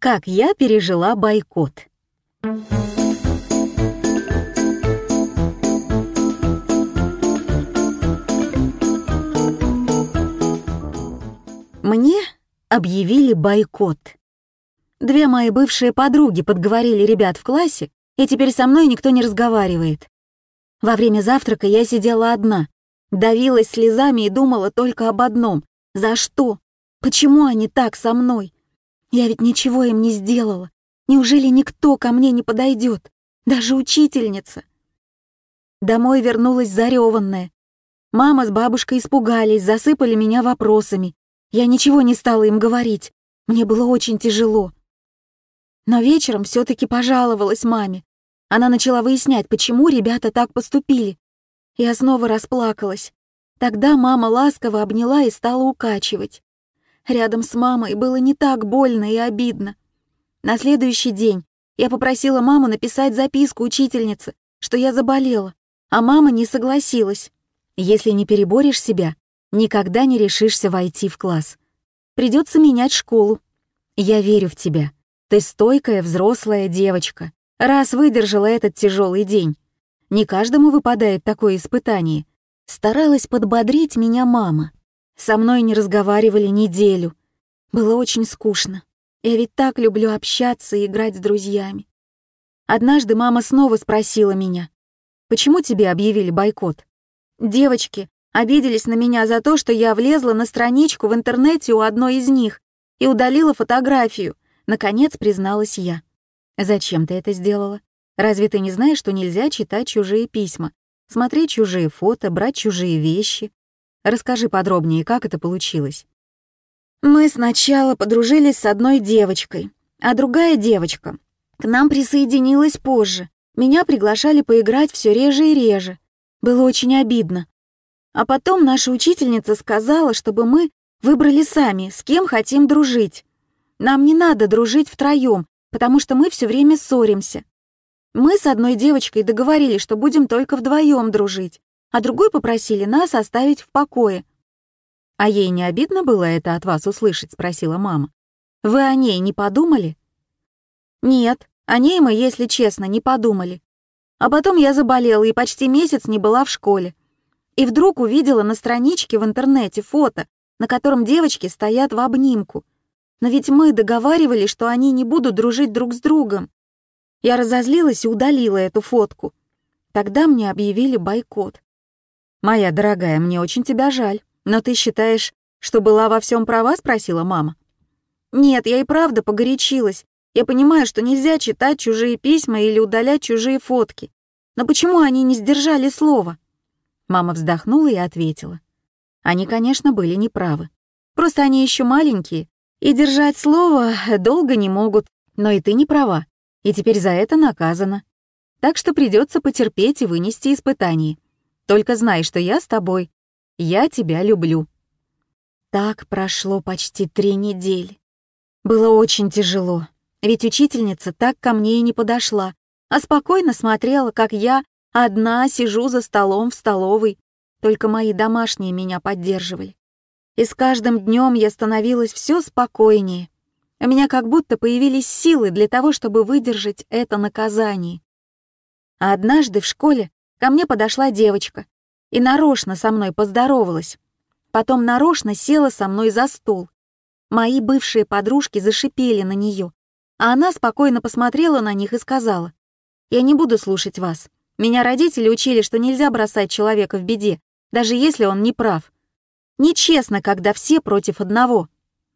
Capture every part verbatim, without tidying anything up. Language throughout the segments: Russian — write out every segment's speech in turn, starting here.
Как я пережила бойкот. Мне объявили бойкот. Две мои бывшие подруги подговорили ребят в классе, и теперь со мной никто не разговаривает. Во время завтрака я сидела одна, давилась слезами и думала только об одном. За что? Почему они так со мной? Я ведь ничего им не сделала. Неужели никто ко мне не подойдет? Даже учительница. Домой вернулась зареванная. Мама с бабушкой испугались, засыпали меня вопросами. Я ничего не стала им говорить. Мне было очень тяжело. Но вечером все-таки пожаловалась маме. Она начала выяснять, почему ребята так поступили. Я снова расплакалась. Тогда мама ласково обняла и стала укачивать. Рядом с мамой было не так больно и обидно. На следующий день я попросила маму написать записку учительнице, что я заболела, а мама не согласилась. Если не переборешь себя, никогда не решишься войти в класс. Придется менять школу. Я верю в тебя. Ты стойкая взрослая девочка, раз выдержала этот тяжелый день. Не каждому выпадает такое испытание. Старалась подбодрить меня мама. Со мной не разговаривали неделю. Было очень скучно. Я ведь так люблю общаться и играть с друзьями. Однажды мама снова спросила меня: «Почему тебе объявили бойкот?» Девочки обиделись на меня за то, что я влезла на страничку в интернете у одной из них и удалила фотографию. Наконец призналась я. «Зачем ты это сделала? Разве ты не знаешь, что нельзя читать чужие письма, смотреть чужие фото, брать чужие вещи? Расскажи подробнее, как это получилось». Мы сначала подружились с одной девочкой, а другая девочка к нам присоединилась позже. Меня приглашали поиграть все реже и реже. Было очень обидно. А потом наша учительница сказала, чтобы мы выбрали сами, с кем хотим дружить. Нам не надо дружить втроем, потому что мы все время ссоримся. Мы с одной девочкой договорились, что будем только вдвоем дружить, а другой попросили нас оставить в покое. «А ей не обидно было это от вас услышать?» — спросила мама. «Вы о ней не подумали?» «Нет, о ней мы, если честно, не подумали. А потом я заболела и почти месяц не была в школе. И вдруг увидела на страничке в интернете фото, на котором девочки стоят в обнимку. Но ведь мы договаривались, что они не будут дружить друг с другом. Я разозлилась и удалила эту фотку. Тогда мне объявили бойкот. «Моя дорогая, мне очень тебя жаль. Но ты считаешь, что была во всем права?» — спросила мама. «Нет, я и правда погорячилась. Я понимаю, что нельзя читать чужие письма или удалять чужие фотки. Но почему они не сдержали слова?» Мама вздохнула и ответила. «Они, конечно, были неправы. Просто они еще маленькие, и держать слово долго не могут. Но и ты не права, и теперь за это наказана. Так что придется потерпеть и вынести испытание. Только знай, что я с тобой. Я тебя люблю». Так прошло почти три недели. Было очень тяжело, ведь учительница так ко мне и не подошла, а спокойно смотрела, как я одна сижу за столом в столовой. Только мои домашние меня поддерживали. И с каждым днем я становилась все спокойнее. У меня как будто появились силы для того, чтобы выдержать это наказание. А однажды в школе ко мне подошла девочка и нарочно со мной поздоровалась. Потом нарочно села со мной за стол. Мои бывшие подружки зашипели на нее, а она спокойно посмотрела на них и сказала: «Я не буду слушать вас. Меня родители учили, что нельзя бросать человека в беде, даже если он не прав. Нечестно, когда все против одного».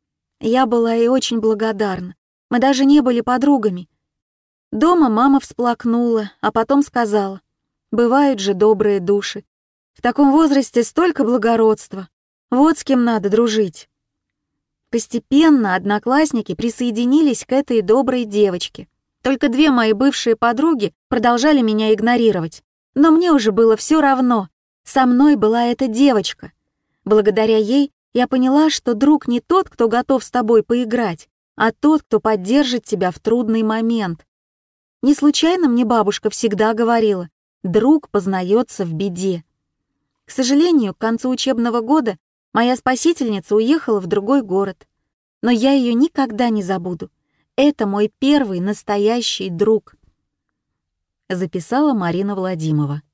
Я была ей очень благодарна. Мы даже не были подругами. Дома мама всплакнула, а потом сказала: «Бывают же добрые души. В таком возрасте столько благородства. Вот с кем надо дружить». Постепенно одноклассники присоединились к этой доброй девочке. Только две мои бывшие подруги продолжали меня игнорировать. Но мне уже было все равно. Со мной была эта девочка. Благодаря ей я поняла, что друг не тот, кто готов с тобой поиграть, а тот, кто поддержит тебя в трудный момент. Не случайно мне бабушка всегда говорила: «Друг познается в беде». К сожалению, к концу учебного года моя спасительница уехала в другой город. Но я ее никогда не забуду. Это мой первый настоящий друг. Записала Марина Владимирова.